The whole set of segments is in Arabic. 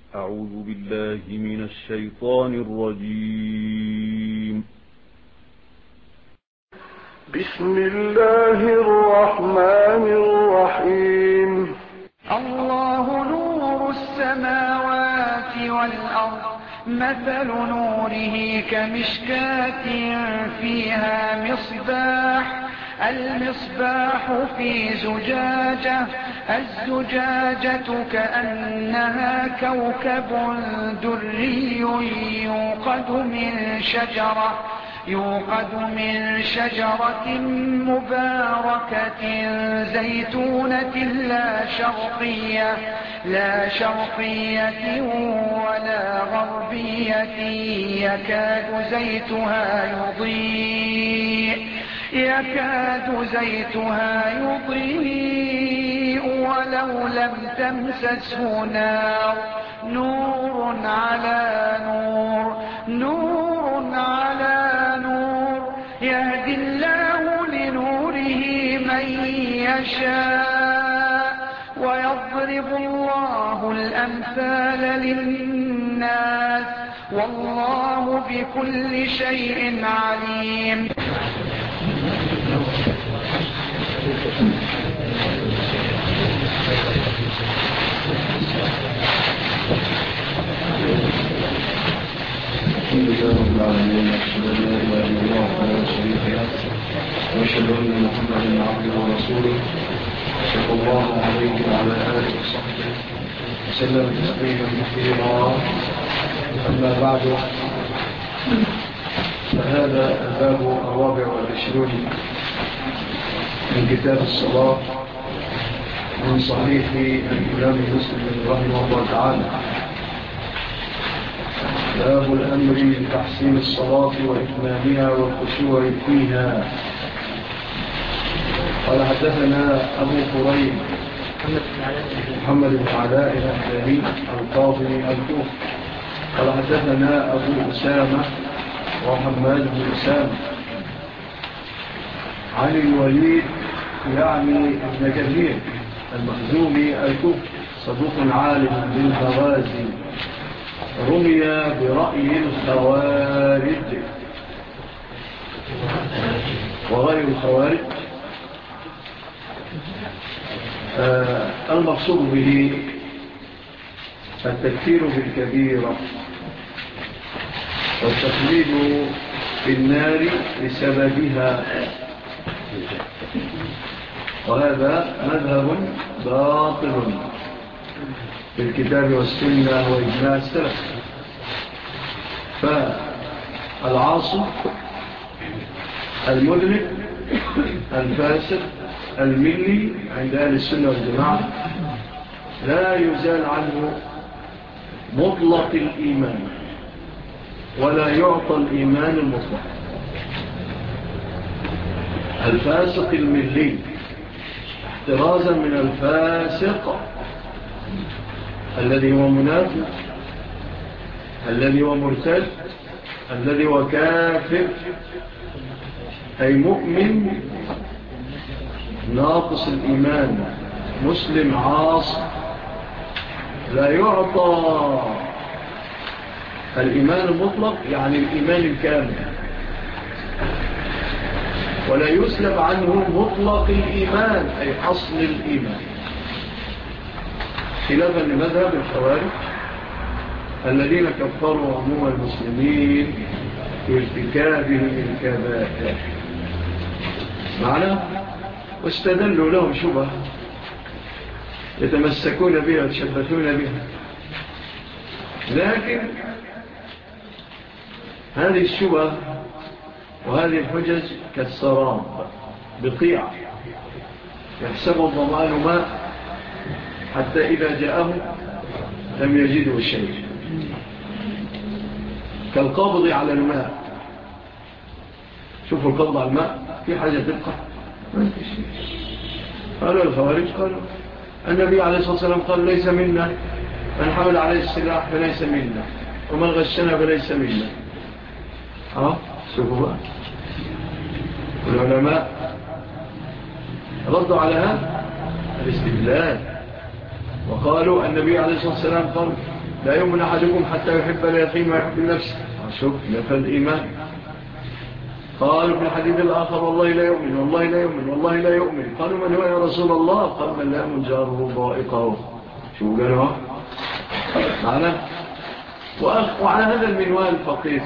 أعوذ بالله من الشيطان الرجيم. بسم الله الرحمن الرحيم. الله نور السماوات والأرض، مثل نوره كمشكاة فيها مصباح، المصباح في زجاجة، الزجاجة كأنها كوكب دري يوقد من شجرة مباركة زيتونة لا شرقية ولا غربية، يكاد زيتها يضيء ولو لم تمسسه نار، نور على نور، يهدي الله لنوره من يشاء، ويضرب الله الأمثال للناس، والله بكل شيء عليم. الحمد لله رب العالمين، أشهد أن لا إله إلا الله وحده لا شريك له، وأشهد أن محمدا عبده ورسوله صلى الله عليه وعلى آله وصحبه وسلم تسليما كثيرا. أما بعد، فهذا الباب 24 من كتاب الصلاة من صحيح الإمام مسلم رحمه الله تعالى، باب الأمر بتحسين الصلاة وإتمامها والخشوع فيها. قال حدثنا أبو قريب محمد بن علاء الأحلامي القاضي الكوفي قال حدثنا أبو أسامة وحماد بن أسامة عن الوليد يعني ابن كثير المخزومي الكوفي، صدوق عالم بالمغازي، رمي برأي الخوارج وغير الخوارج. المقصود به التكفير بالكبيرة والتخليد في النار بسببها، وهذا مذهب باطل في الكتاب والسنة وإجماع السلف. فالعاصي المذنب الفاسد الملي عند أهل السنة والجماعة لا يزال عنه مطلق الإيمان ولا يعطى الإيمان المطلق. الفاسق الملي احترازا من الفاسق الذي هو منافق، الذي هو مرتد، الذي هو كافر، أي مؤمن ناقص الإيمان، مسلم عاصي، لا يعطى الإيمان المطلق يعني الإيمان الكامل، ولا يسلب عنه مطلق الإيمان أي أصل الإيمان، خلافا لمذهب الخوارج الذين كفروا عموم المسلمين بارتكابهم الكبائر معنا، واستدلوا لهم شبه يتمسكون بها ويتشبثون بها. لكن هذه الشبه وهذه الحجج كالسراب بقيع يحسب الضمان ماء حتى إذا جاءه لم يجده شيء، كالقبض على الماء. شوفوا القبض على الماء في حاجة تبقى ما في شيء. قالوا الخوارج قالوا النبي عليه الصلاة والسلام قال ليس منا من حمل عليه السلاح فليس منا ومن غشنا فليس منا. شوفوا بقى العلماء ردوا على هذا الاستدلال وقالوا النبي عليه الصلاة والسلام قال لا يؤمن أحدكم حتى يحب لأخيه ما يحب لنفسه. شوف نفى الإيمان. قالوا في الحديث الآخر والله لا يؤمن والله لا يؤمن والله لا يؤمن. قالوا من هو يا رسول الله؟ قال من لا يؤمن جاره ضائقه. شو قالوا معنا؟ وعلى هذا المنوال فقيس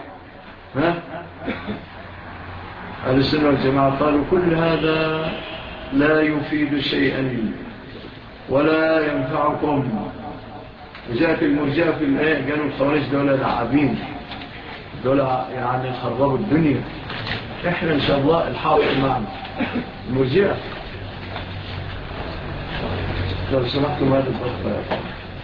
أهل السنة والجماعة قالوا كل هذا لا يفيد شيئا ولا ينفعكم. وجاءت المرجئة في الآية قالوا الخوارج دولة لعبين، دولة يعني خربوا الدنيا. إحنا إن شاء الله الحاضر معنا المرجئة. لو سمحتم هذا الضغط.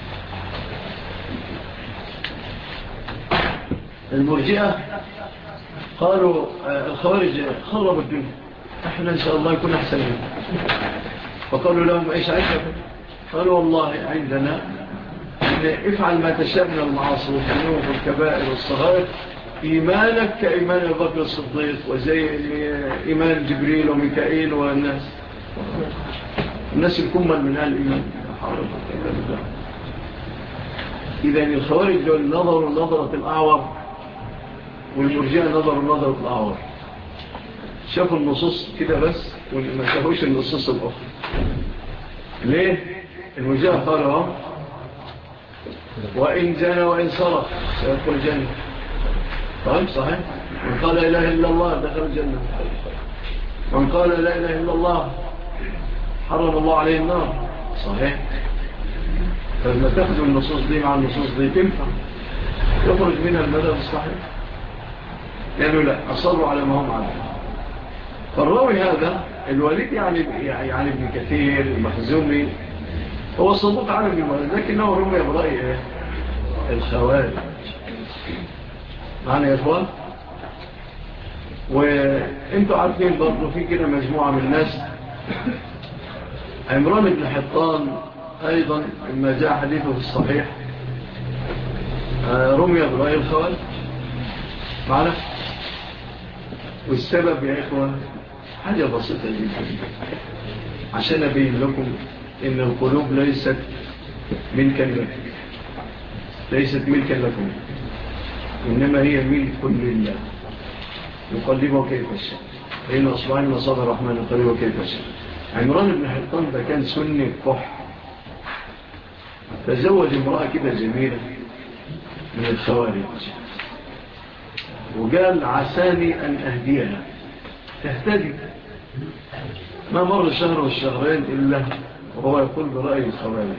المرجئة قالوا الخوارج خربوا الدنيا، إحنا إن شاء الله يكون أحسن منه. فقالوا لهم إيش عندكم؟ قالوا والله عندنا افعل ما تشاء من المعاصي والذنوب والكبائر والصغائر، إيمانك كإيمان أبي بكر الصديق وزي إيمان جبريل وميكائيل والناس الكمل من أهل الإيمان. إذن الخوارج دول نظروا نظرة الأعور والمرجئة نظروا نظرة الأعور. شافوا النصوص كده بس وما شافوش النصوص الأخرى. ليه؟ المرجئة قالوا وإن جنى وإن صرف سيدخل الجنة. طيب صحيح. من قال لا إله إلا الله دخل الجنة، من قال لا إله إلا الله حرم الله عليه النار. صحيح. فلما تأخذوا النصوص دي مع النصوص دي تنفع يخرج منها المذهب الصحيح. يعني لا أصروا على ما هم عليه. فالراوي هذا الوليد يعني ابن كثير المخزومي هو صدوق عالم بالولد، لكنه رمي برأي الخوارج. معنا يا إخوان؟ وانتوا عارفين برضو في كده مجموعة من الناس. عمران بن حطان أيضا لما جاء حديثه في الصحيح رمي برأي الخوارج. معنا؟ والسبب يا إخوان حاجة بسيطة جدا عشان أبين لكم إن القلوب ليست ملكا لكم، ليست ملكا لكم، إنما هي ملك لله يقلبه كيف الشيء. فإن أصبعين مصاب الرحمن يقلبه كيف الشيء. عمران بن حطان ده كان سني قح، تزوج امرأة كده جميلة من الخوارج وقال عساني أن أهديها تهتدي. ما مر شهر والشهرين إلا وهو يقول برأي الخوارج.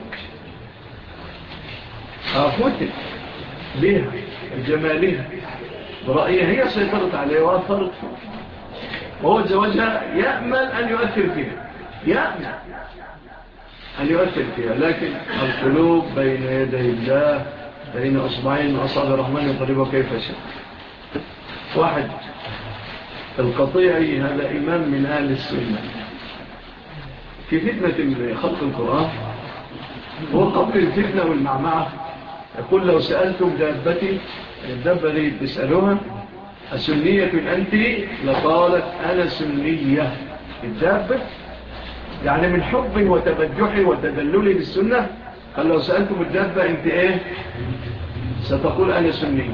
أخوتك بها جمالها برأيها هي سيطرت عليه وأثرت فيه، وهو زوجها يأمل أن يؤثر فيها، يأمل أن يؤثر فيها. لكن القلوب بين يدي الله بين أصبعين أصابع الرحمن يقلبه كيف شاء. واحد القطيعي هذا إمام من أهل السنة في فتنة خلق القرآن، هو قبل الفتنة والمعمعة يقول لو سألتم دابتي الدابة دي تسألوها أسنية أنت لقالت أنا سنية. الدابة يعني من حب وتبجح وتدلل بالسنة قال لو سألتم الدابة أنت إيه ستقول أنا سنية.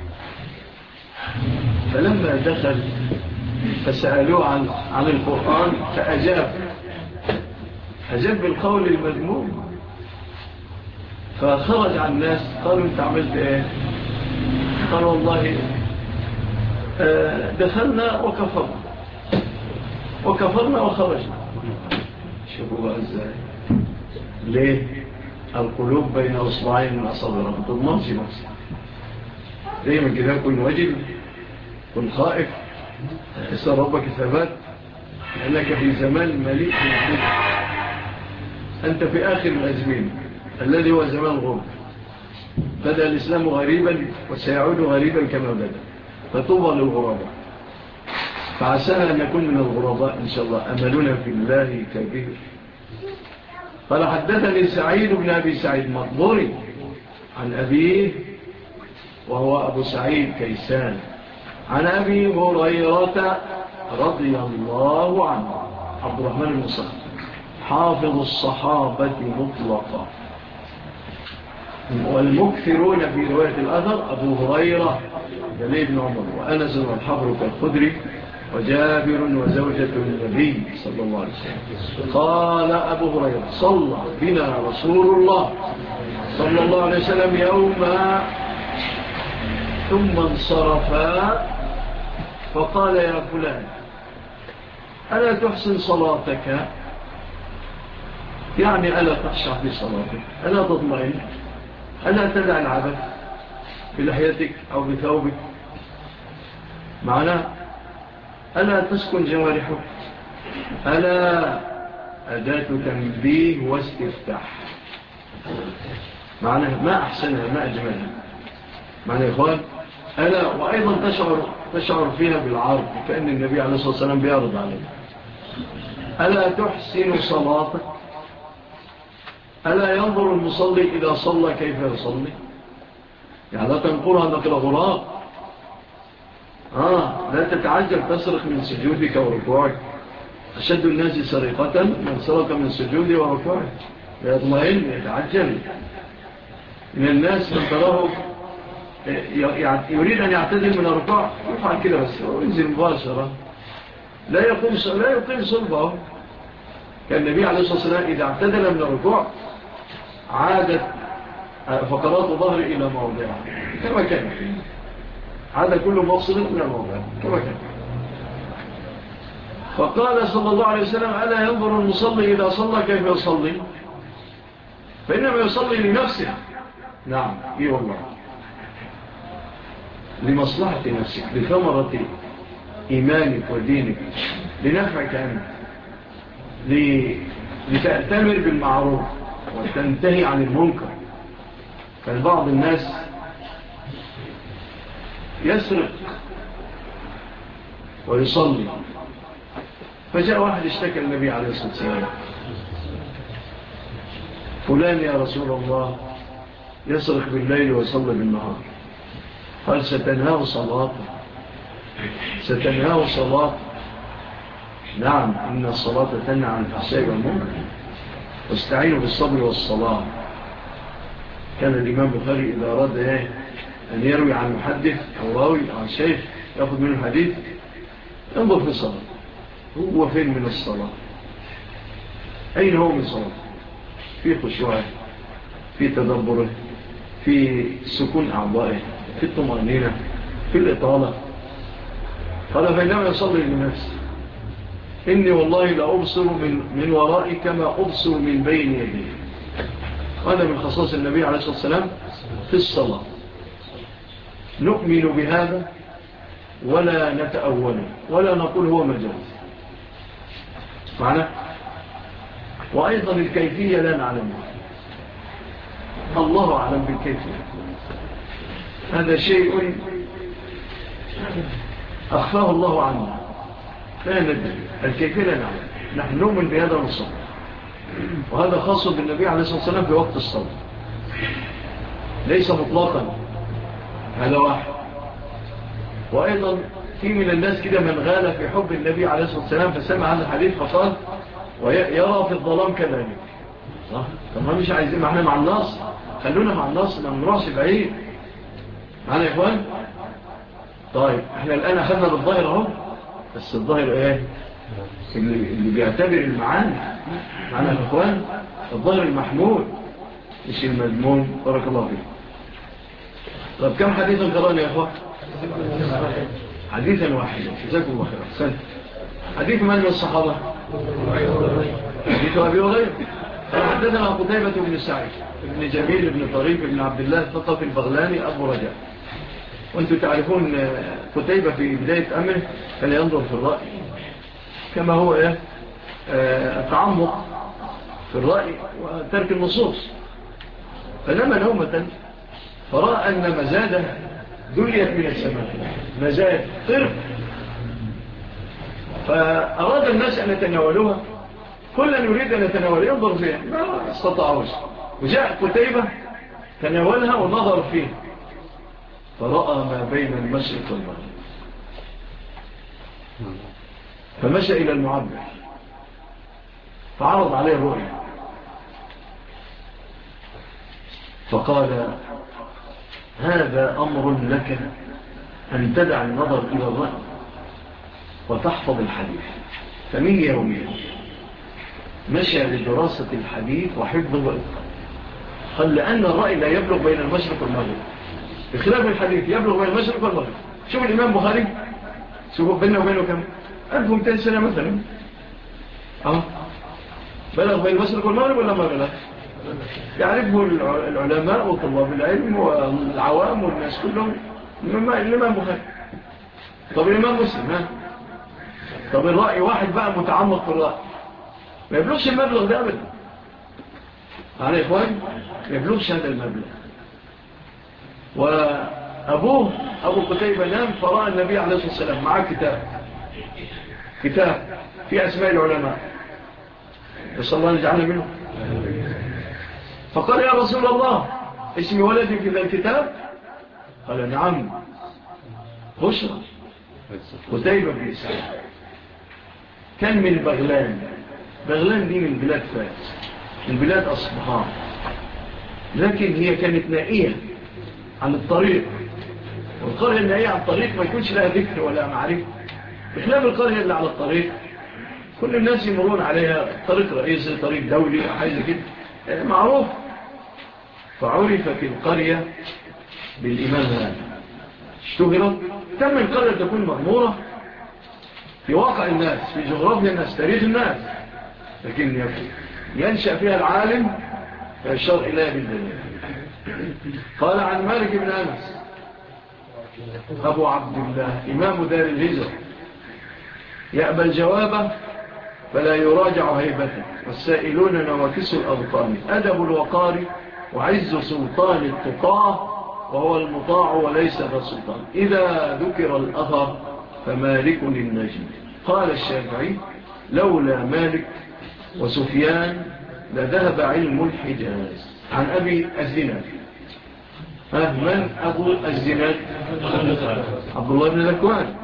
فلما دخل فسألوه عن القرآن فأجاب بالقول المذموم. فخرج عن الناس قالوا انت عملت ايه؟ قال والله دخلنا وكفرنا وخرجنا. شوفوا بقى ازاي. ليه؟ القلوب بين اصبعين من اصابع ما تضمنش نفسك. دايما كده كن وجل كن خائف اسأل ربك ثبات لأنك في زمان مليء بالفتن. أنت في آخر الأزمين الذي هو زمان غرب. بدأ الإسلام غريبا وسيعود غريبا كما بدأ، فطوبى للغرباء. فعسانا أن نكون من الغرباء إن شاء الله. أملنا في الله كبير. قال حدثني سعيد بن أبي سعيد مقبوري عن أبيه وهو أبو سعيد كيسان عن أبي هريرة رضي الله عنه عبد الرحمن المصطفى حافظ الصحابة مطلقا. والمكثرون في رواية الأثر أبو هريرة جليل بن عمر وأنس والحبر كالخدري وجابر وزوجة النبي صلى الله عليه وسلم. قال أبو هريرة صلى بنا رسول الله صلى الله عليه وسلم يوما ثم انصرفا فقال يا فلان ألا تحسن صلاتك، يعني ألا تخشع في صلاتك، ألا تطمئن، ألا تدع العبث بلحيتك أو بثوبك، معناه ألا تسكن جوارحك، ألا أداة تنبيه واستفتاح، معناه ما أحسنها ما أجملها، معنى يا إخوان ألا وأيضا تشعر فيها بالعرض كأن النبي عليه الصلاة والسلام بيعرض عليك. ألا تحسن صلاتك، ألا ينظر المصلي إذا صلى كيف يصلي، يعني لا تنقرها أنك الغراب، لا تتعجل تصرخ من سجودك وركوعك، أشد الناس سرقة من سرق من سجوده وركوعه، لا يطمئن يتعجل. من الناس من تراه يريد أن يعتدل من الركوع يفعل كده بس وينزل مباشرة لا يقيم صلبه. كان النبي عليه الصلاة والسلام إذا اعتدل من الركوع عادت فقرات ظهر إلى موضعها كما كان، عاد كل مفصل إلى موضعها كما كان. فقال صلى الله عليه وسلم ألا ينظر المصلي إذا صلى كيف يصلي، فإنما يصلي لنفسه. نعم إيه والله، لمصلحة نفسك، لثمرة إيمانك ودينك، لنفعك أنت، لتأتمر بالمعروف وتنتهي عن المنكر. فالبعض الناس يسرق ويصلي، فجاء واحد اشتكى النبي عليه الصلاة والسلام فلان يا رسول الله يسرق بالليل ويصلي بالنهار، قال ستنهاه صلاته، ستنهاه صلاته. نعم إن الصلاة تنهى عن الفحشاء والمنكر واستعينوا بالصبر والصلاة. كان الإمام البخاري إذا أراد أن يروي عن محدث أو راوي عن شيخ يأخذ منه الحديث انظر في الصلاة، هو فين من الصلاة، أين هو من صلاة، في خشوعه، في تدبره، في سكون أعضائه، في الطمأنينة، في الإطالة. قال فإنما يصلي لنفسه، إني والله لأبصر من ورائي كما أبصر من بين يدي. هذا من خصائص النبي عليه الصلاة والسلام في الصلاة، نؤمن بهذا ولا نتأوله ولا نقول هو مجاز معنا. وأيضا الكيفية لا نعلمها، الله أعلم بالكيفية، هذا شيء أخفاه الله عنا لا ندري الكيفية لا نعلم، نحن نؤمن بهذا الصلاة، وهذا خاص بالنبي عليه الصلاة والسلام في وقت الصلاة ليس مطلقا، هذا واحد. وأيضا في من الناس كده من غال في حب النبي عليه الصلاة والسلام فسمع عن الحديث فقال ويرى في الظلام كذلك، صح؟ طب ما مش عايزين معنا مع الناس، خلونا مع الناس ما نروحش بعيد معنا يا إخوان. طيب احنا الآن أخذنا بالظاهر اهو، بس الظاهر ايه اللي بيعتبر المعاني معنا يا إخوان، الظاهر المحمول مش المذموم. بارك الله فيك. طب كم حديثا قرأنا يا إخوان؟ حديثا واحدا، جزاكم الله خير. سنة حديث من الصحابة؟ حديث أبي هريرة. حدثنا قتيبة بن سعيد بن جميل بن طريف بن عبد الله الثقفي البغلاني أبو رجاء. وأنتم تعرفون قتيبة في بداية أمره كان ينظر في الرأي كما هو التعمق في الرأي وترك النصوص، فنام نومة فرأى أن مزادة دليت من السماء، مزاد طرق، فأراد الناس أن يتناولوها، كل أن يريد أن يتناول ينظر فيها ما استطاعوش، وجاء قتيبة تناولها ونظر فيها فرأى ما بين المشرق والمغرب، فمشى إلى المعبر فعرض عليه الرؤيا فقال هذا أمر لك أن تدع النظر إلى الرأي وتحفظ الحديث. فمن يومين مشى لدراسة الحديث وحفظه وإتقانه. قال لأن الرأي لا يبلغ بين المشرق والمغرب، بخلاف الحديث يبلغ بين المشرق والمغرب. شوف الإمام بخاري، شوفوا بيننا وبينه كم 1200 سنة مثلا، بلغ بين المشرق والمغرب ولا ما بلغ؟ يعرفه العلماء وطلاب العلم والعوام والناس كلهم الإمام بخاري. طب الإمام مسلم طب الرأي واحد بقى متعمق في الرأي ما يبلغش المبلغ ده أبدا. على إخوان ما يبلغش هذا المبلغ. وأبوه أبو قتيبة نام فرأى النبي عليه الصلاة والسلام معه كتاب في أسماء العلماء، يسأل الله نجعلنا منه. فقال يا رسول الله اسم ولدي في ذا الكتاب؟ قال نعم بشرى قتيبة بن سعيد. كان من بغلان دي من بلاد فارس، من بلاد أصبحان، لكن هي كانت نائية عن الطريق. والقرية النائية عن الطريق ما يكونش لها ذكر ولا معرفة، بخلاف القرية اللي على الطريق كل الناس يمرون عليها، طريق رئيسي طريق دولي أو حاجة كده معروف. فعرفت القرية بالإمام هذا، اشتهرت، تم القرية تكون مغمورة في واقع الناس، في جغرافيا الناس، تاريخ الناس، لكن ينشأ فيها العالم فيشار إليه بالدليل. قال عن مالك بن أنس أبو عبد الله إمام دار الهجرة يأبى الجواب فلا يراجع هيبته، والسائلون نواكس الأبطال، أدب الوقار وعز سلطان التقاه، وهو المطاع وليس ذا سلطان، إذا ذكر الأثر فمالك النجم. قال الشافعي لولا مالك وسفيان لذهب علم الحجاز. عن أبي الزناد. من أبو الزناد؟ عبد الله بن ذكوان،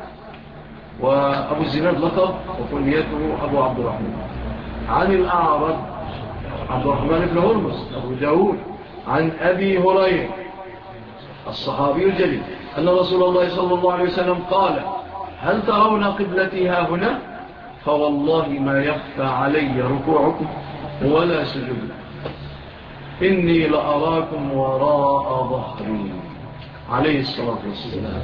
وأبو الزناد لقب وكنيته أبو عبد الرحمن. عن الأعرج عبد الرحمن بن هرمز أبو داود. عن أبي هريرة الصحابي الجليل أن رسول الله صلى الله عليه وسلم قال هل ترون قبلتي ها هنا؟ فوالله ما يخفى علي ركوعكم ولا سجود، إني لأراكم وراء ظهري عليه الصلاة والسلام.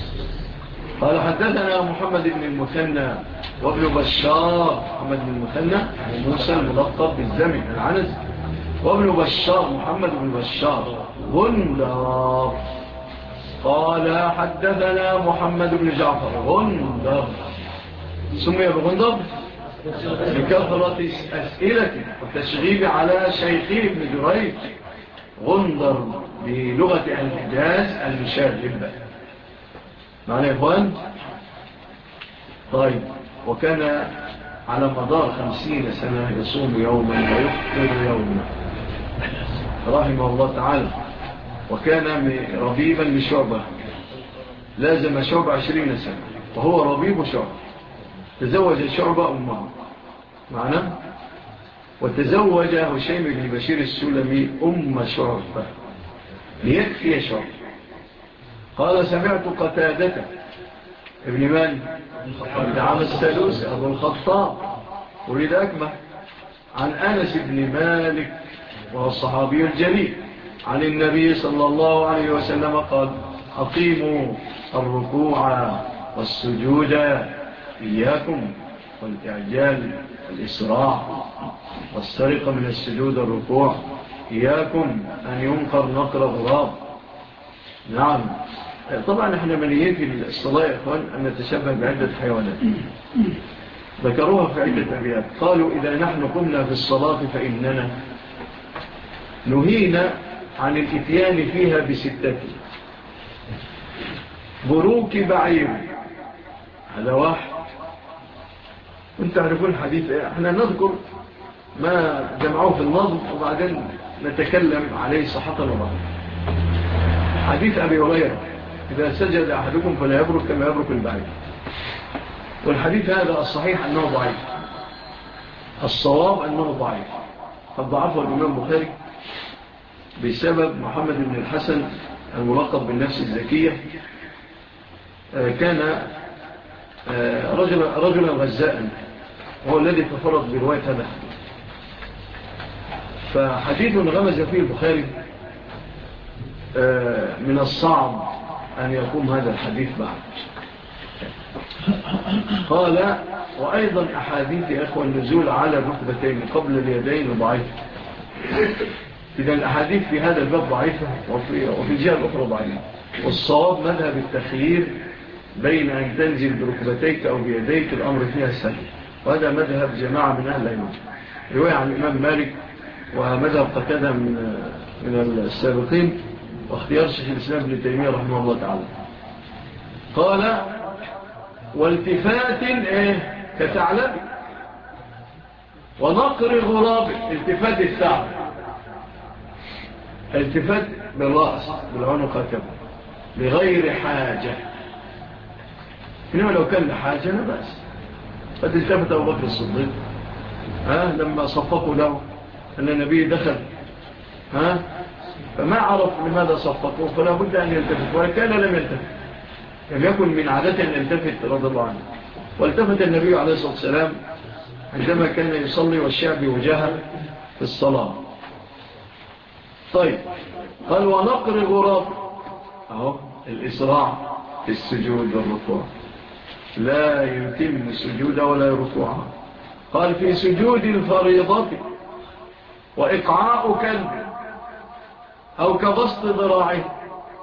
قال حدثنا محمد بن المثنى وابن بشار، محمد بن المثنى وموسى الملقب بالزمن العنز، وابن بشار محمد بن بشار غندر. قال حدثنا محمد بن جعفر غندر، سمي بغندر لكثرة أسئلة والتشغيب على شيخه ابن جريج. غندر بلغة الحجاز المشاغب. معنى يا إخوان؟ طيب. وكان على مدار 50 سنة يصوم يوما ويفطر يوما رحمه الله تعالى. وكان ربيبا لشعبة، لازم شعبة 20 سنة وهو ربيب شعبة. تزوج شعبة أمه معنا، وتزوج هشيم بن بشير السلمي أم شعبة ليكفي شعبة. قال سمعت قتادة ابن من؟ ابن عام السلوس أبو الخطاب أريد أكمل. عن أنس بن مالك وهو الصحابي الجليل عن النبي صلى الله عليه وسلم قال أقيموا الركوع والسجود إياكم والإعجال والإسراع والسرقة من السجود الركوع، إياكم أن ينقر نقر غراب. نعم طبعا احنا مليين في الصلاة يا إخوان أن نتشبه بعدة حيوانات ذكروها في عدة أبيات. قالوا إذا نحن قمنا في الصلاة فإننا نهينا عن الإتيان فيها بستة بروك بعير. هذا واحد. وانت تعرفون الحديث احنا نذكر ما جمعوه في النظم وبعدين نتكلم عليه صحة وضعه. حديث أبي هريرة إذا سجد أحدكم فلا يبرك كما يبرك البعير. والحديث هذا الصحيح أنه ضعيف، الصواب أنه ضعيف، قد ضعفه الإمام بخاري بسبب محمد بن الحسن الملقب بالنفس الزكية. كان رجلا غزاء، هو الذي تفرد برواية هذا الحديث. فحديث غمز فيه البخاري من الصعب أن يقوم هذا الحديث بعد. قال وأيضا أحاديث أخوة النزول على الركبتين قبل اليدين ضعيفة. إذا الأحاديث في هذا الباب ضعيفة وفي الجهة الأخرى ضعيفة. والصواب مذهب التخيير بين أن تنزل بركبتيك أو بيديك، الأمر فيها سهل، وهذا مذهب جماعة من أهل العلم، رواية عن الإمام مالك ومذهب قتادة من السابقين، واختيار شيخ الإسلام ابن تيمية رحمه الله تعالى. قال والتفات كثعلب ونقر غراب، التفات الثعلب، التفات بالرأس بالعنق هكذا لغير حاجة، إنما لو كان لحاجة لا بأس. قد التفت أبو بكر الصديق لما صفقوا له أن النبي دخل فما عرف لماذا صفقوا، فلا بد أن يلتفت، وكان لم يلتفت، لم يكن من عادة أن يلتفت رضي الله عنه. والتفت النبي عليه الصلاة والسلام عندما كان يصلي والشعب وجهه في الصلاة. طيب قال ونقر غراب، الإسراع في السجود والركوع، لا يتم السجود ولا ركوعها. قال في سجود الفريضة وإقعاء كلب أو كبسط ذراعه.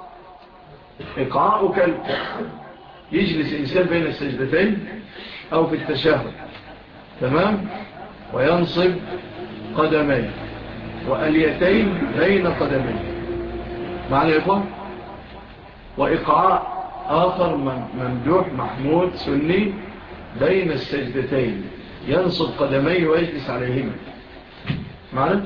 إقعاء كلب، يجلس إنسان بين السجدتين أو في التشهد، تمام، وينصب قدميه وأليتين بين قدميه، معنى يقول. وإقعاء آخر ممدوح محمود سني بين السجدتين، ينصب قدميه ويجلس عليهما، معنى.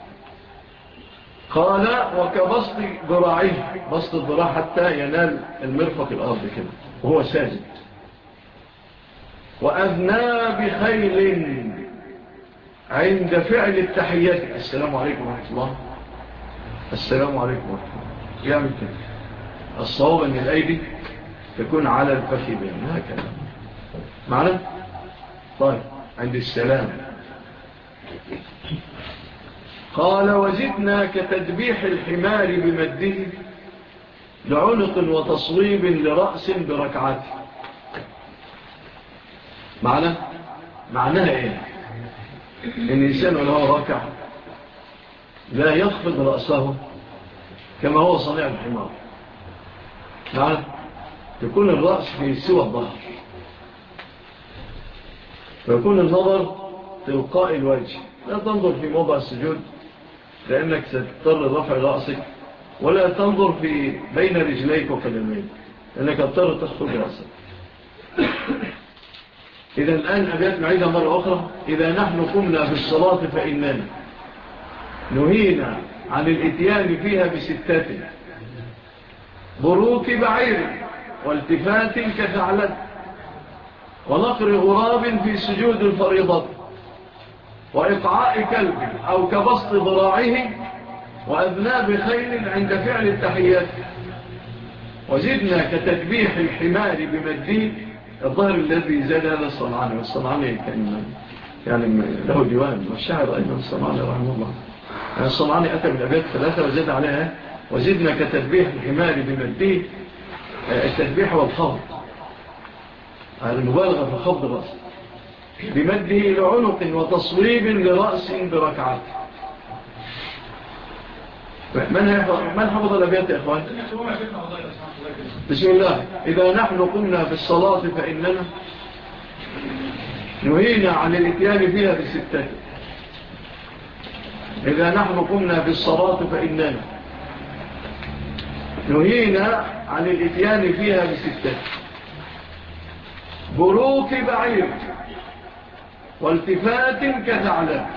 قال وكبسط ذراعيه، بسط الذراع حتى ينال المرفق الأرض كده وهو ساجد. وأذناب خيل عند فعل التحيات، السلام عليكم ورحمة الله، السلام عليكم ورحمة الله، يعمل كده. الصواب أن الأيدي تكون على الفخذين هكذا، معنى. طيب عند السلام. قال وزدنا كتدبيح الحمار بمده لعنق وتصويب لرأس بركعات. معناها ايه؟ ان الانسان وله راكع لا يخفض رأسه كما هو صنيع الحمار، معنى تكون الرأس في سوى الظهر، ويكون النظر تلقاء الوجه، لا تنظر في موضع السجود لأنك ستضطر رفع رأسك، ولا تنظر في بين رجليك وقدميك لأنك تضطر تخفض رأسك. إذا الآن أبيات نعيدها مرة أخرى. إذا نحن قمنا في الصلاة فإننا نهينا عن الاتيان فيها بستات، بروك بعير والتفات كثعلب ونقر غراب في سجود الفريضة وإقعاء كلب أو كبسط ذراعه وأذناب خيل عند فعل التحيات. وزدنا كتدبيح الحمار بمده، الظهر الذي زاد هذا الصنعاني، والصنعاني كان يعني له ديوان، والشاعر أيضا الصنعاني رحمه الله. يعني الصنعاني أتى بالأبيات 3 وزاد عليها وزدنا كتدبيح الحمار بمده، التدبيح والخفض، المبالغة في خفض الرأس، بمده لعنق وتصويب لرأس بركعات. من حفظ الأبيات يا إخوان؟ بسم الله. إذا نحن قمنا في الصلاة فإننا نهينا عن الاتيان فيها بستات. إذا نحن قمنا في الصلاة فإننا نهينا عن الاتيان فيها بستات، بروك بعير والتفات كثعلب.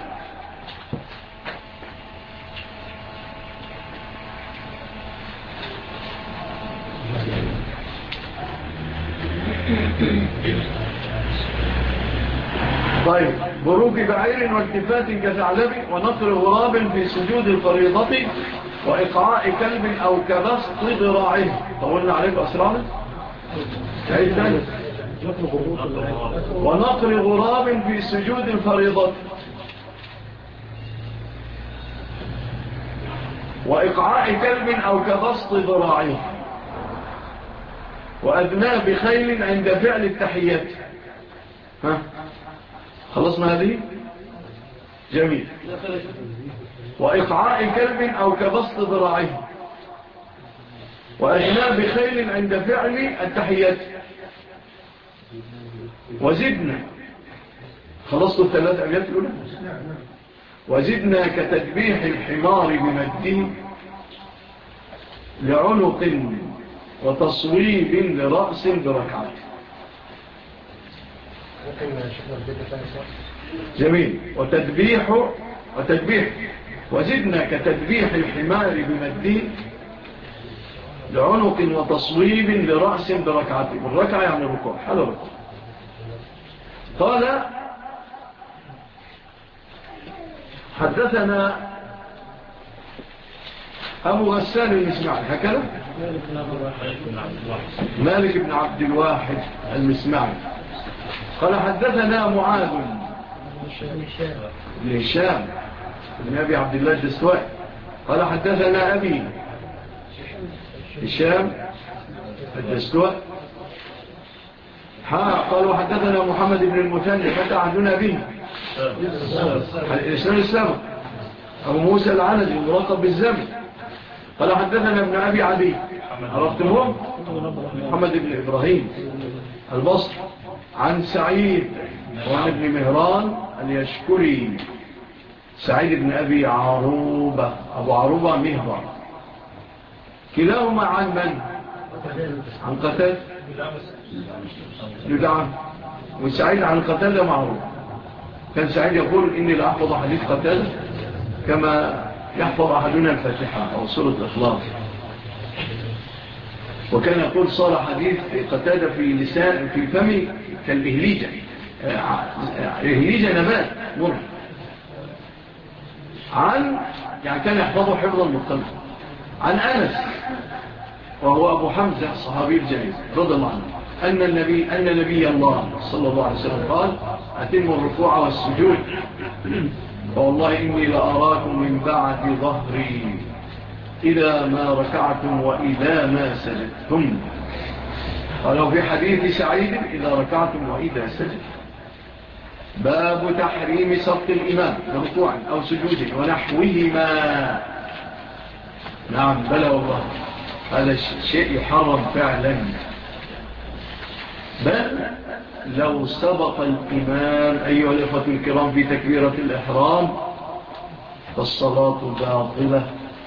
طيب بروك بعير والتفات كثعلب ونقر غراب في سجود الفريضة وإقعاء كلب أو كبسط ذراعه. طولنا عليكم أسرعنا. عيد ثاني. ونقر غراب في سجود الفريضة. وإقعاء كلب أو كبسط ذراعه. وأذناب خيل عند فعل التحيات. ها خلصنا هذه؟ جميل. وإقعاء كلب أو كبسط ذراعه. وأذناب خيل عند فعل التحيات. وزدنا، خلصت الثلاث أبيات الأولى. وزدنا كتدبيح الحمار بمده لعنق وتصويب لرأس بركعات. جميل. وتدبيح وزدنا كتدبيح الحمار بمده لعنق وتصويب لرأس بركعات. بالركعة يعني الركوع. حلو ركوع. قال حدثنا أبو غسان المسمعي هكذا مالك بن عبد الواحد المسمعي قال حدثنا معاذ بن هشام بن أبي عبد الله الدستوائي قال حدثنا أبي هشام الدستوائي قالوا حدثنا محمد بن المثنى فتعدنا به الإسلام السابق أبو موسى العنزي المراقب بالزمن قال حدثنا ابن أبي عدي عرفتمهم محمد بن إبراهيم البصر عن سعيد وعن ابن مهران اليشكري سعيد بن أبي عروبة أبو عروبة مهبر كلاهما عن من؟ عن قتال يدعم وسعيد عن قتال معروف كان سعيد يقول إني لا أحفظ حديث قتال كما يحفظ أحدنا الفاتحة أو سورة الإخلاص وكان يقول صار حديث قتادة في لسان في فمي كالإهليجة إهليجة نبات مر عن يعني كان يحفظه حفظا مقتنع عن أنس وهو أبو حمزة صحابي الجليل رضي الله عنه أن نبي الله صلى الله عليه وسلم قال أتموا الركوع والسجود فوالله إني لأراكم من بعد ظهري إذا ما ركعتم وإذا ما سجدتم قالوا في حديث سعيد إذا ركعتم وإذا سجدتم باب تحريم سبق الإمام بركوع أو سجود ونحوهما نعم بلى والله هذا شيء يحرم فعلا بل لو سبق الإمام أيها الإخوة الكرام في تكبيرة الإحرام فالصلاة باطلة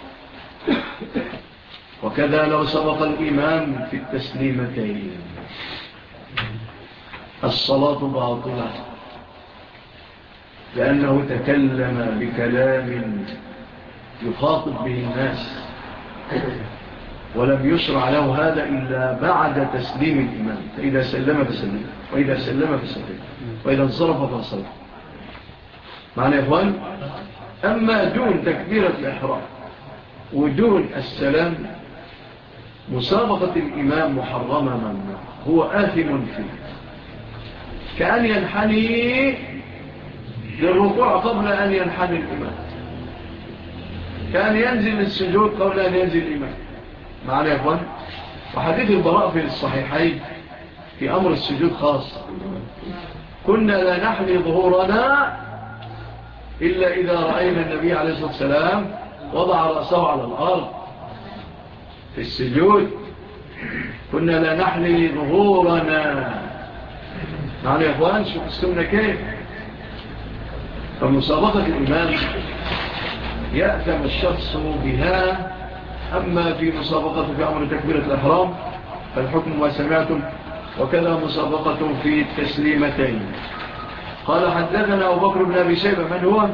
وكذا لو سبق الإمام في التسليمتين الصلاة باطلة لأنه تكلم بكلام يخاطب به الناس ولم يشرع له هذا إلا بعد تسليم الإمام فإذا سلم فسلم وإذا سلم فسلم وإذا انصرف فانصرف معنى يا إخوان أما دون تكبيرة الإحرام ودون السلام مسابقة الإمام محرمة ممنوع هو آثم فيه كأن ينحني للركوع قبل أن ينحني الإمام كأن ينزل السجود قبل أن ينزل الإمام معنا يا أخوان وحديث البراء في الصحيحين في أمر السجود خاص كنا لا نحني ظهورنا إلا إذا رأينا النبي عليه الصلاة والسلام وضع رأسه على الأرض في السجود كنا لا نحني ظهورنا معنا يا أخوان شوف السنة كيف فمسابقة الإمام يأثم الشخص بها أما في مسابقة في أمر تكبيرة الإحرام فالحكم ما سمعتم وكذا مسابقة في التسليمتين قال حدثنا أبو بكر بن أبي شيبة من هو؟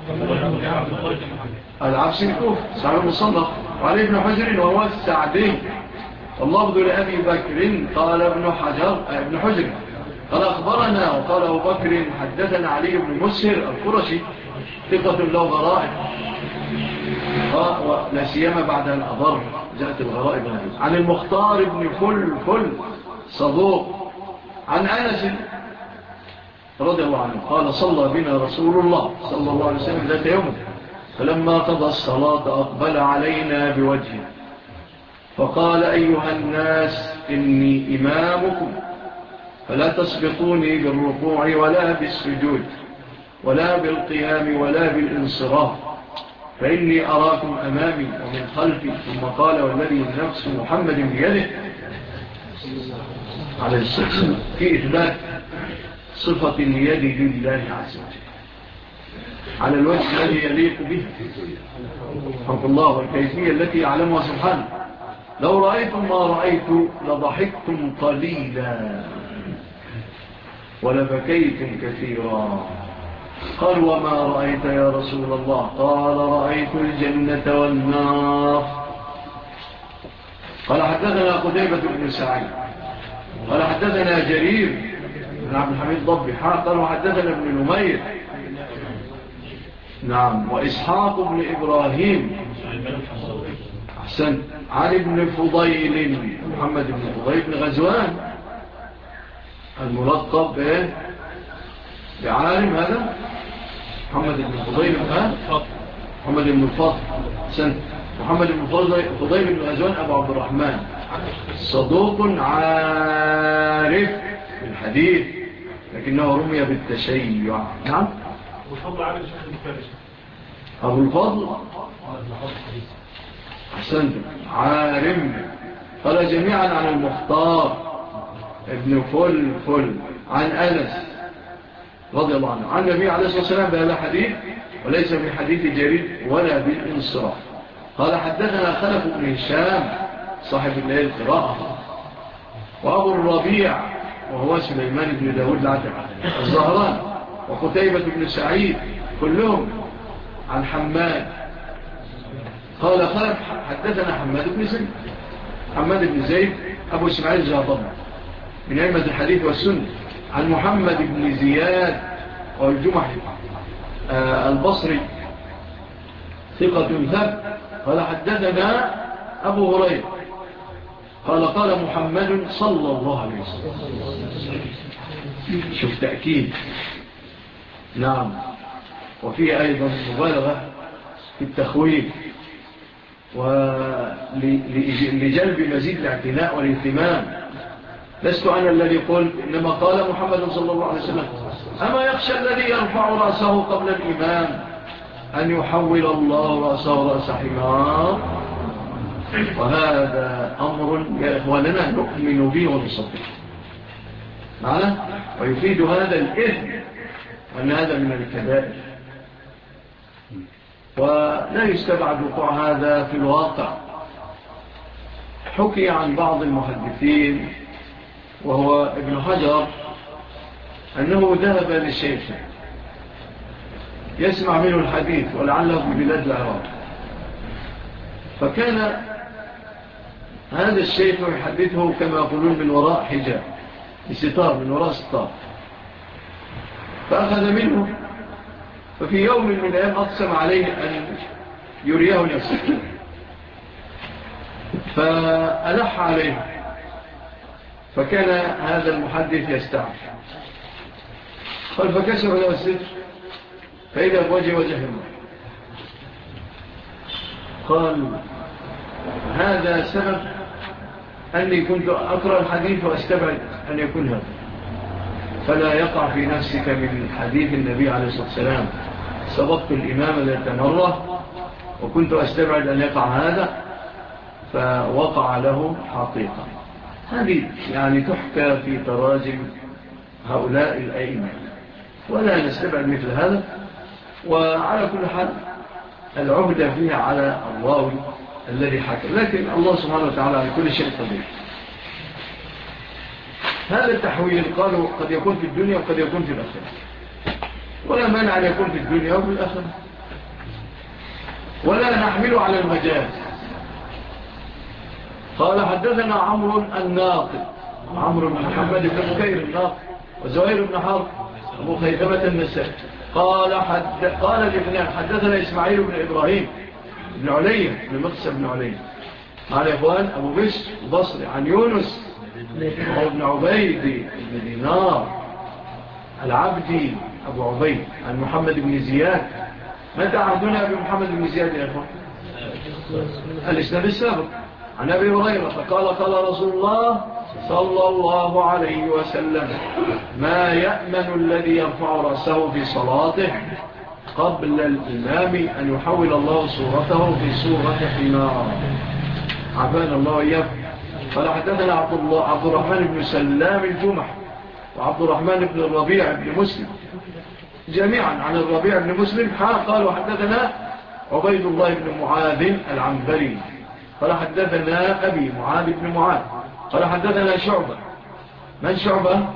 العبسي الكوف صاحب المصنف وعلي بن حجر وهو السعدي واللفظ لأبي بكر قال ابن حجر قال أخبرنا وقال أبو بكر حدثنا علي بن مسهر القرشي ثقة له غرائب لا سيما بعد الأضر جاءت الغرائب هذه. عن المختار بن فل صدوق عن أنس رضي الله عنه قال صلى بنا رسول الله صلى الله عليه وسلم ذات يوم فلما قضى الصلاة أقبل علينا بوجهه فقال أيها الناس إني إمامكم فلا تسبقوني بالركوع ولا بالسجود ولا بالقيام ولا بالانصراف فإني أراكم أمامي ومن خلفي. ثم قال والذي نفس محمد بيده على الصفة في إثبات صفة اليد لله عز وجل على الوجه الذي يليق به حق الله والكيفية التي يعلمها سبحانه. لو رأيتم ما رأيت لضحكتم قليلا ولبكيتم كثيرا. قال وما رأيت يا رسول الله؟ قال رأيت الجنة والنار. قال حدثنا قتيبة بن سعيد قال حدثنا جرير بن عبد الحميد ضبي قال وحدثنا ابن نمير نعم وإسحاق بن إبراهيم أحسن عن ابن فضيل محمد بن فضيل بن غزوان الملقب بعالم هذا محمد بن فضيل محمد بن الفضل أحسن محمد بن فضيل بن غزوان أبو عبد الرحمن صدوق عارف الحديث لكنه رمي بالتشيع. نعم أبو الفضل أحسنت عارم. قال جميعا عن المختار ابن فل عن أنس رضي الله عنه عن النبي عليه الصلاة والسلام بهذا حديث وليس في حديث جرير ولا بالانصراف. قال حدثنا خلف بن هشام صاحب الليل القراءة وأبو الربيع وهو سليمان بن داود العتبي الزهران وقتيبة بن سعيد كلهم عن حماد. قال خلف حدثنا حماد بن زيد أبو إسماعيل الزهران من أئمة الحديث والسنة عن محمد بن زياد والجمحي البصري ثقة ثبت. قال حدثنا أبو هريرة قال محمد صلى الله عليه وسلم. شوف تأكيد. نعم وفيه أيضا مبالغة في التخويف ولجلب مزيد الاعتناء والاهتمام. لست أنا الذي قلت إنما قال محمد صلى الله عليه وسلم أما يخشى الذي يرفع رأسه قبل الإمام أن يحول الله رأسه رأس حمار. وهذا أمر يا إخواننا نؤمن به ونصدق معنا ويفيد هذا الإثم وأن هذا من الكبائر ولا يستبعد وقوع هذا في الواقع. حكي عن بعض المحدثين وهو ابن حجر أنه ذهب للشيخ يسمع منه الحديث ولعله في بلاد العراق فكان هذا الشيخ يحدثه كما يقولون من وراء حجاب بستار من وراء ستار فأخذ منه ففي يوم من الأيام أقسم عليه أن يريه نفسه فألح عليه فكان هذا المحدث يستعف قال فكسر له الستر فإذا وجهه قال هذا سبب أني كنت أقرأ الحديث وأستبعد أن يكون هذا فلا يقع في نفسك من حديث النبي عليه الصلاة والسلام سبقت الإمام ذات مرة وكنت أستبعد أن يقع هذا فوقع له حقيقة. هذه يعني تحكى في تراجم هؤلاء الأئمة ولا نستبعد مثل هذا. وعلى كل حال العهدة فيها على الراوي الذي حكى لكن الله سبحانه وتعالى على كل شيء قدير. هذا التحويل قالوا قد يكون في الدنيا وقد يكون في الآخرة ولا مانع أن يكون في الدنيا وفي الآخرة ولا نحمله على المجاز. قال حدثنا عمرو الناقد عمرو بن محمد بن بكير الناقد وزهير بن حرب أبو خيثمة النسائي قال الاثنان حدثنا إسماعيل بن إبراهيم بن علية بن مقسم بن علية. قال يا إخوان أبو بشر البصري عن يونس بن عبيد بن دينار العبدي أبو عبيد عن محمد بن زياد. متى عهدنا بمحمد بن زياد يا إخوان؟ الإسناد السابق عن أبي هريرة فقال قال رسول الله صلى الله عليه وسلم ما يأمن الذي يرفع رأسه في صلاته قبل الإمام أن يحول الله صورته في صورة حمار. عفانا الله وإياك. قال حدثنا عبد الرحمن بن سلام الجمح وعبد الرحمن بن الربيع بن مسلم جميعا عن الربيع بن مسلم قال وحدثنا عبيد الله بن معاذ العنبري قال حدثنا أبي معاذ بن معاذ قال حدثنا شعبة. من شعبة؟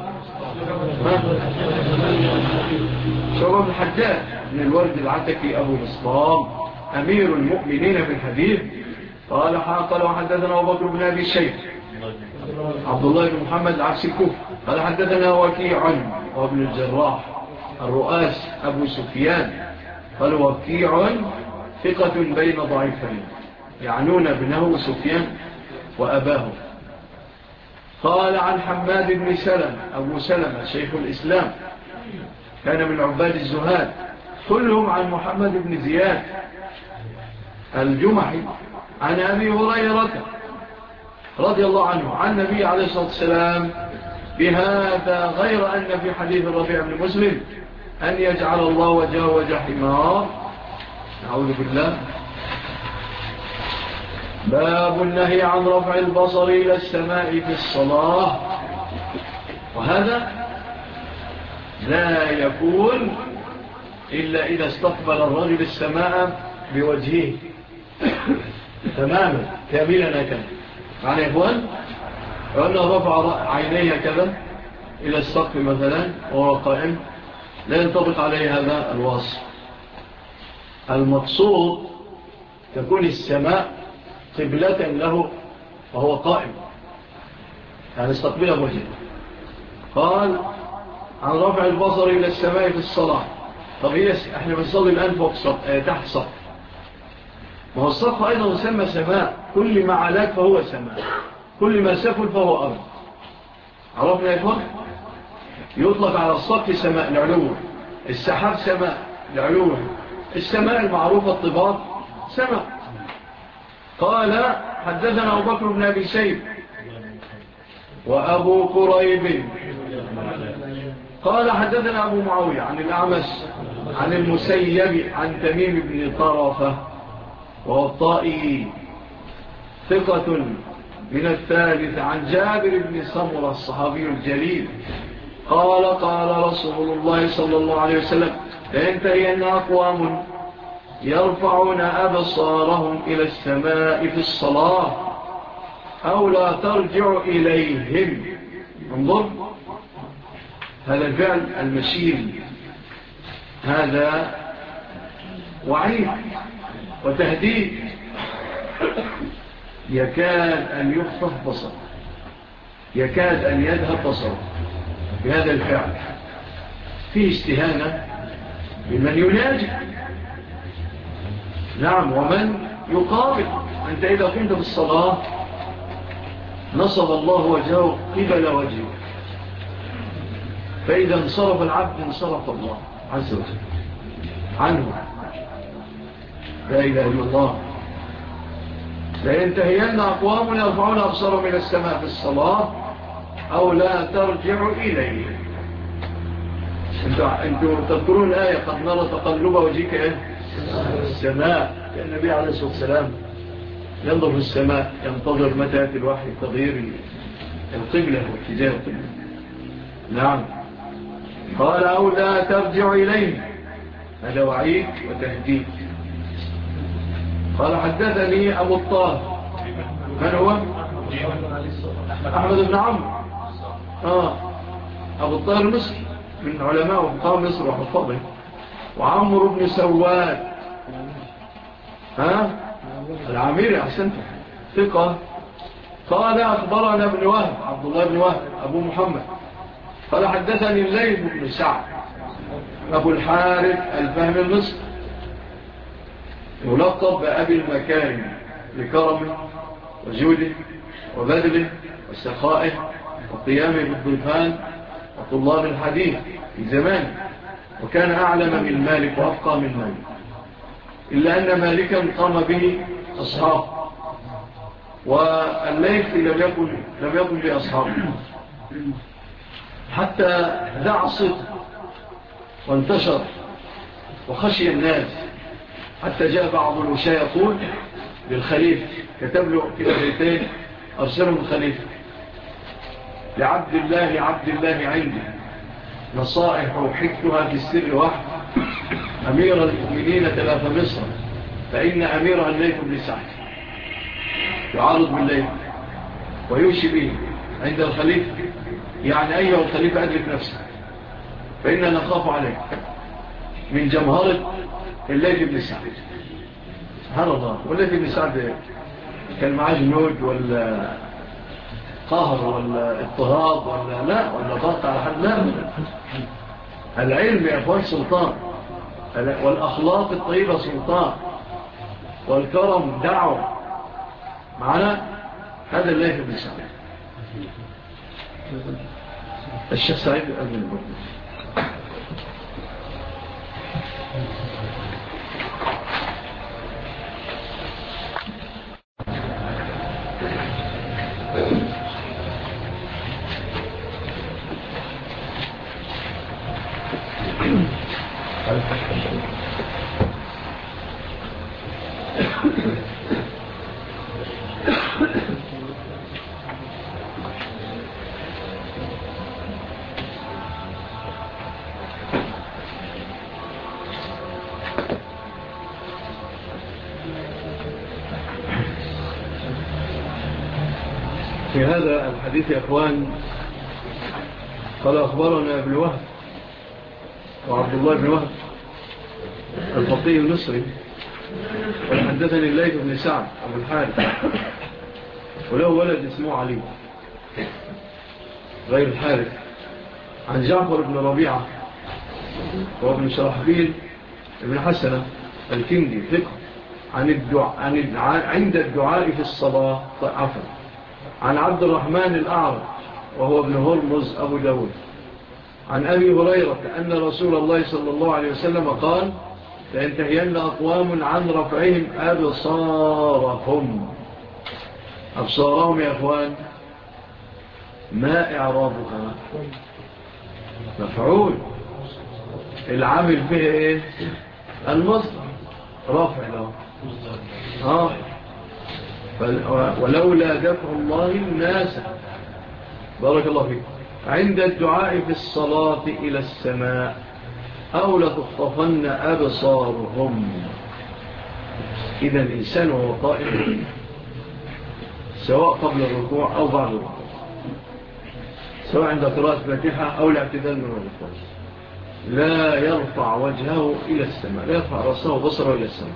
شعبة بن الحجاج من الورد العتكي أبو بسطام أمير المؤمنين في الحديث قال وحدثنا أبو بكر بن أبي الشيخ عبد الله بن محمد العبسي الكوفي قال حدثنا وكيع وابن الجراح الرؤاس أبو سفيان قال وكيع ثقة بين ضعيفين يعنون ابنه سفيان وأباه. قال عن حماد بن سلم أبو سلمة شيخ الإسلام كان من عباد الزهاد كلهم عن محمد بن زياد الجمحي عن أبي هريرة رضي الله عنه عن النبي عليه الصلاة والسلام بهذا غير أن في حديث الربيع بن مسلم أن يجعل الله وجهه وجه حمار. نعوذ بالله. باب النهي عن رفع البصر إلى السماء في الصلاة. وهذا لا يكون إلا إذا استقبل الرجل السماء بوجهه تماما كاملا كذا. معنى يا إخوان وأنه رفع عينيه كذا إلى السقف مثلا وهو قائم لا ينطبق عليه هذا الوصف. المقصود تكون السماء قبلة له وهو قائم يعني استقبله بوجهه. قال عن رفع البصر إلى السماء في الصلاة. طب احنا بنصلي الآن فوق تحت سقف. ما هو السقف أيضا يسمى سماء. كل ما علاك فهو سماء كل ما سفل فهو أرض. عرفنا يا إخوان يطلق على السقف سماء العلو السحاب سماء العلو السماء المعروفة الطباق سماء. قال حدثنا أبو بكر بن أبي شيبة وأبو قريب قال حدثنا أبو معاوية عن الأعمش عن المسيب عن تميم بن طرفة وهو الطائي ثقة من الثالث عن جابر بن سمرة الصحابي الجليل قال قال رسول الله صلى الله عليه وسلم لينتهين أقوام يرفعون أبصارهم إلى السماء في الصلاة أو لا ترجع إليهم. انظر هذا الفعل المشير هذا وعيد وتهديد يكاد أن يخطف بصر يكاد أن يذهب بصر بهذا الفعل. فيه استهانة بمن يناجي نعم ومن يقابل. أنت إذا كنت في الصلاة نصب الله وجهه قبل وجهه فإذا انصرف العبد انصرف الله عز وجل عنه. لا إله إلا الله. لينتهين أقوام يرفعون أبصارهم إلى السماء في الصلاة أو لا ترجع إليه. أنتوا تذكرون الآية قد نرى تقلب وجهك السماء. النبي عليه الصلاة والسلام ينظر في السماء ينتظر متى يأتي الوحي تغيير القبلة واتجاه القبلة. نعم. قال أو لا ترجع إليه هذا وعيد وتهديد. قال حدثني أبو الطاهر من هو؟ أحمد بن عمرو أبو الطاهر مصر من علماء وفقهاء مصر وحفظه. وعمرو بن سواد العامري أحسنت ثقة. قال أخبرنا ابن وهب عبد الله بن وهب أبو محمد قال حدثني الليث بن سعد أبو الحارث الفهم المصر يلقب بأبي المكارم لكرمه وجوده وبذله وسخائه وقيامه بالضيفان وطلاب الحديث في زمانه، وكان أعلم من مالك وأفقى من مالك، إلا أن مالكا قام به أصحاب، والليث لم يكن بأصحابه، حتى دعا الصدق وانتشر وخشي الناس، حتى جاء بعض الوشاة يقول للخليفة، كتب له كتابتين أرسلهم الخليفة: لعبد الله عندي نصائح وحكتها في السر واحد، أمير المؤمنين تلاف مصر، فإن أميرها الليث بن سعد يعارض بالليث ويوشي به عند الخليفة، يعني أيها الخليفة أدرك نفسك، فإننا نخاف عليك من جمهرة الليث بن سعد. سبحان الله. والليث بن سعد كان معاه جنود ولا قهر ولا اضطهاد ولا ضغط على حد؟ لا. العلم يا أخوان سلطان، والأخلاق الطيبة سلطان، والكرم دعوة. معنا هذا الليث بن سعد. الشيخ سعيد أبن البرد. في هذا الحديث يا أخوان قال أخبرنا ابن وهب وعبد الله بن وهب الفقيه المصري، وحدثني الليث بن سعد أبو الحارث، وله ولد اسمه علي غير الحارث، عن جعفر بن ربيعة وابن شرحبيل ابن حسنة الكندي ثقة عند الدعاء في الصلاة عفوا، عن عبد الرحمن الأعرج وهو ابن هرمز أبو داود، عن أبي هريرة أن رسول الله صلى الله عليه وسلم قال: لينتهين أقوام عن رفعهم أبصارهم يا أخوان، ما إعرابها؟ مفعول، العامل فيه إيه؟ المصدر، رفع له. ولولا دفع الله الناس، بارك الله فيك، عند الدعاء في الصلاة إلى السماء أو لتخطفن أبصارهم. إذا الإنسان وهو قائم سواء قبل الركوع أو بعد الركوع، سواء عند قراءة فاتحة أو الاعتدال من الركوع، لا يرفع وجهه إلى السماء، لا يرفع رأسه وبصره إلى السماء.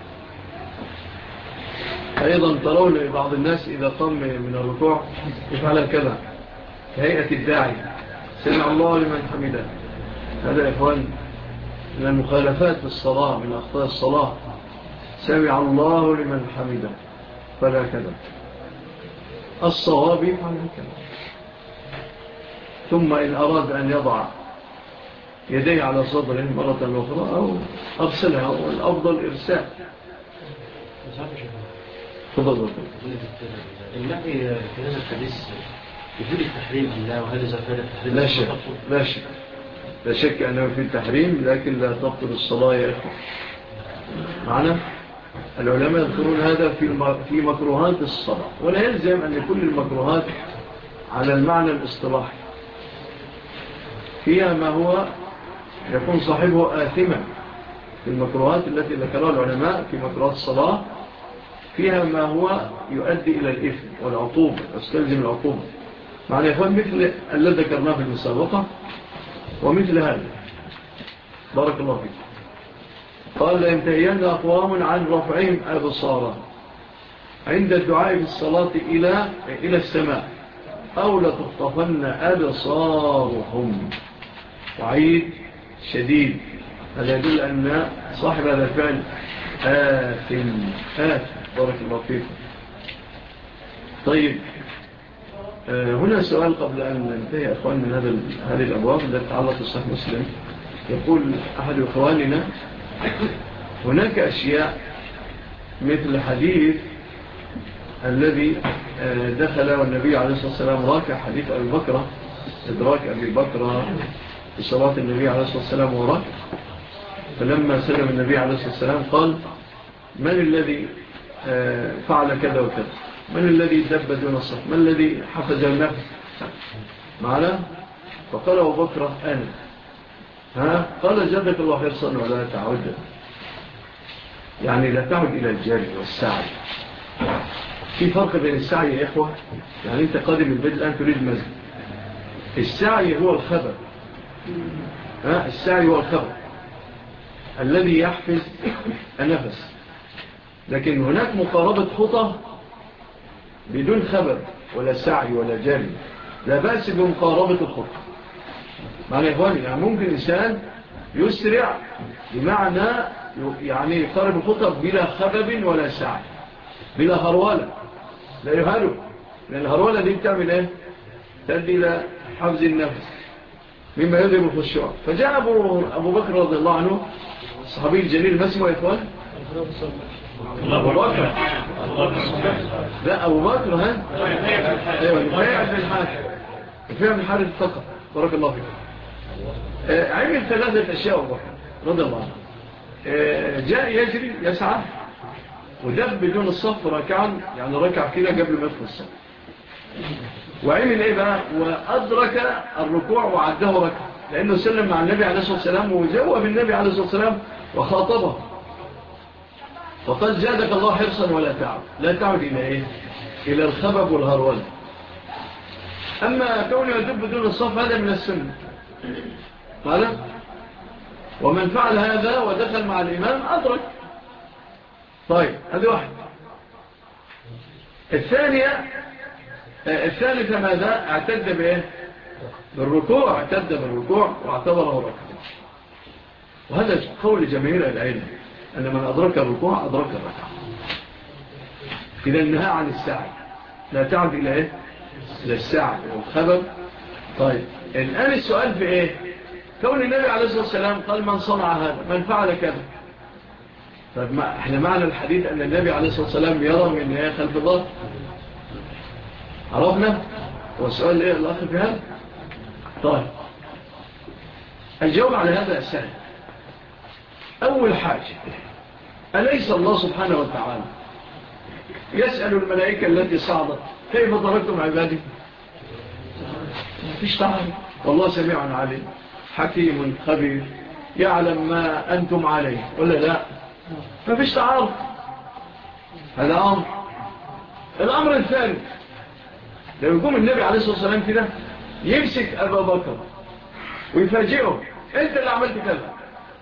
أيضا ترون بعض الناس إذا قام من الركوع يفعل كذا كهيئة الداعي: سمع الله لمن حمده. هذا يا إخوان من المخالفات في الصلاة، من أخطاء الصلاة. سمع الله لمن حمده فلا كذا، الصواب يفعل كذا. ثم إن أراد أن يضع يديه على صدره مرة أخرى أو أرسلها، والأفضل إرسال. تفضل. النبي في هذا الحديث يفيد التحريم الله، وهل إذا فعل التحريم لا شك أنه في التحريم، لكن لا تبطل الصلاة يا إخوة. معنا العلماء يذكرون هذا في مكروهات الصلاة، ولا يلزم أن كل المكروهات على المعنى الاصطلاحي، فيها ما هو يكون صاحبه آثما. في المكروهات التي ذكرها العلماء في مكروهات الصلاة فيها ما هو يؤدي إلى الإثم والعقوبة، يستلزم العقوبة. معنى يفهم مثل الذي ذكرناه في المسابقة ومثل هذا. بارك الله فيك. قال: لينتهين أقوام عن رفعهم أبصارهم عند الدعاء في الصلاة إلى السماء أو لتخطفن أبصارهم. وعيد شديد، هذا يدل أن صاحب هذا الفعل آثم بارك الله فيكم. طيب هنا سؤال قبل أن ننتهي أخوان من هذه الأبواب التي تتعلق بصحيح مسلم. يقول أحد إخواننا هناك أشياء مثل حديث الذي دخل والنبي عليه الصلاة والسلام راكع، حديث أبي بكر، إدراك أبي بكر في صلاة النبي عليه الصلاة والسلام وراكع، فلما سلم النبي عليه الصلاة والسلام قال من الذي فعل كذا وكذا، من الذي دب دون الصف، من الذي حفظ النفس معنا؟ فقال أبو بكر أنا. قال زادك الله حرصا ولا تعود، يعني لا تعود إلى الجري والسعي. في فرق بين السعي يا إخوة، يعني أنت قادم البيت الآن تريد المسجد، السعي هو الخبر، السعي هو الخبر الذي يحفز النفس، لكن هناك مقاربة خطى بدون خبر ولا سعي ولا جري، لا بأس بمقاربة الخطى. معنى يا إخواني يعني ممكن إنسان يسرع بمعنى يعني يقارب الخطى بلا خبب ولا سعي، بلا هرولة، لا يهرب، لأن الهرولة دي بتعمل إيه؟ تؤدي إلى حفز النفس مما يذهب الخشوع. فجاء أبو بكر رضي الله عنه الصحابي الجليل، ما اسمه يا إخوان؟ أبو بكر. لا أبو بكر أيوة نفاع بن الحارث، نفاع بن الحارث فقط، بارك الله فيك. عمل 3 أشياء أبو بكر رضي الله عنه. جاء يجري يسعى ودب بدون الصف راكعا، يعني ركع كده قبل ما يدخل الصف، وعمل ايه بقى؟ وأدرك الركوع وعده ركع، لأنه سلم مع النبي عليه الصلاة والسلام وجوب النبي عليه الصلاة والسلام وخاطبه، فقال زادك الله حرصا ولا تعود، لا تعود إلى إيه؟ إلى الخبب والهرول. أما كونه يدب بدون الصف هذا من السنة، قال ومن فعل هذا ودخل مع الإمام أدرك. طيب هذه واحد. الثالثة ماذا؟ اعتد بإيه؟ بالركوع، اعتد بالركوع واعتبره ركعة. وهذا قول جماهير العلم أن من أدرك الركوع أدرك الركعة. إذا النهاء عن السعي، لا تعد إلى إيه؟ إلى السعي والخبر. طيب الآن السؤال في إيه؟ كون النبي عليه الصلاة والسلام قال من صنع هذا، من فعل كذا. طيب احنا معنى الحديث أن النبي عليه الصلاة والسلام يرى من إيه خلف الله؟ عرفنا؟ والسؤال إيه الأخر في هذا؟ طيب الجواب على هذا سهل. أول حاجة، أليس الله سبحانه وتعالى يسأل الملائكة التي صعدت كيف تركتم عبادي؟ مفيش تعالي، والله سميع عليم حكيم خبير يعلم ما أنتم عليه ولا لا؟ مفيش تعارض. هذا أمر. الأمر الثاني، لو يقوم النبي عليه الصلاة والسلام كده يمسك أبا بكر ويفاجئه أنت اللي عملت كذا،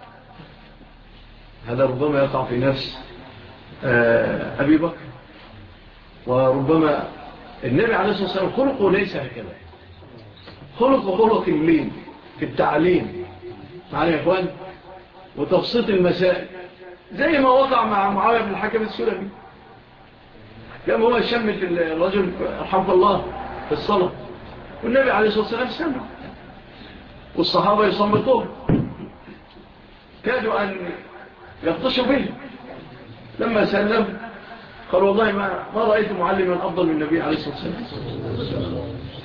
هذا ربما يقع في نفس أبي بكر، وربما النبي عليه الصلاة والسلام خلقه ليس هكذا، خلق اللين في التعليم معنا يا إخوان وتبسيط المسائل، زي ما وقع مع معاوية بن الحكم السلمي. كان هو شمت الرجل رحمه الله في الصلاة والنبي عليه الصلاة والسلام سمع والصحابة يصمتون، كادوا أن يخطشوا به. لما سلم قال والله ما رأيت معلما أفضل من النبي عليه الصلاة والسلام.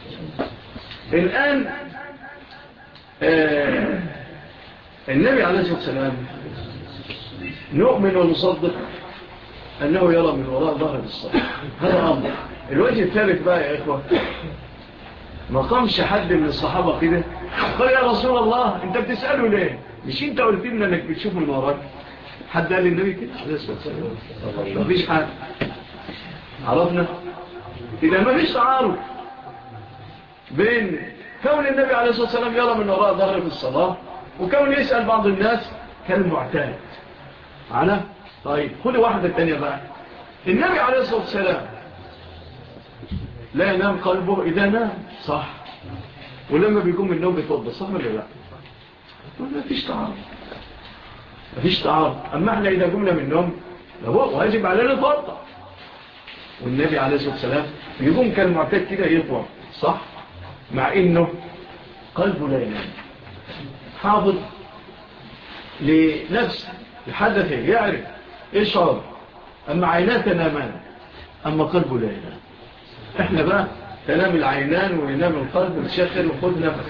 الآن النبي عليه الصلاة والسلام نؤمن ونصدق أنه يرى من وراء ظهر الصلاة، هذا أمر. الوجه الثالث بقى يا إخوة، ما قامش حد من الصحابة كده قال يا رسول الله أنت بتسأله ليه؟ مش أنت قلت لنا أنك بتشوف من وراك؟ حد قال للنبي كده عليه الصلاة والسلام؟ ما فيش حد. عرفنا؟ إذا ما فيش تعارض بين كون النبي عليه الصلاة والسلام يرى من وراء ظهره في الصلاة وكون يسأل بعض الناس كالمعتاد. معنا؟ طيب خذوا واحدة تانية بقى. النبي عليه الصلاة والسلام لا ينام قلبه إذا نام، صح؟ ولما بيقوم من النوم بيتوضى، صح ولا لا؟ ما فيش تعارض، ما فيش تعارض. أما احنا إذا قمنا من النوم هو واجب علينا نتوضأ. والنبي عليه الصلاة والسلام يقوم كالمعتاد كده يطوى صح، مع انه قلبه لا ينام، حاضر لنفسه لحدثه يعرف يشعر، اما عيناه تنامان اما قلبه لا ينام. احنا بقى تنام العينان وينام القلب وتشخر وخد نفس.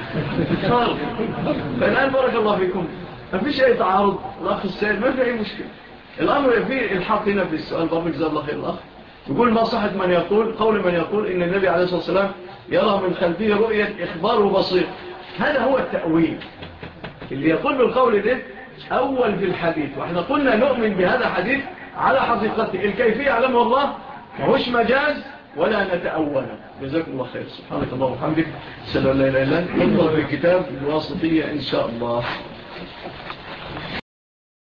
فالآن بارك الله فيكم ما فيش اي تعارض، الاخ السائل ما في اي مشكلة. الامر فيه الحق هنا في السؤال بارك جزاه الله خير. الاخ يقول ما صحة من يقول قول من يقول ان النبي عليه الصلاة والسلام يرى من خلفه رؤية اخبار وبصير. هذا هو التأويل اللي يقول بالقول ده اول في الحديث، واحنا قلنا نؤمن بهذا الحديث على حقيقته، الكيفية يعلمها الله وهوش مجاز ولا نتأوله. جزاكم الله خير. سبحانك اللهم وبحمدك، اشهد ان لا اله الا انت، ننظر في الكتاب الواسطية ان شاء الله.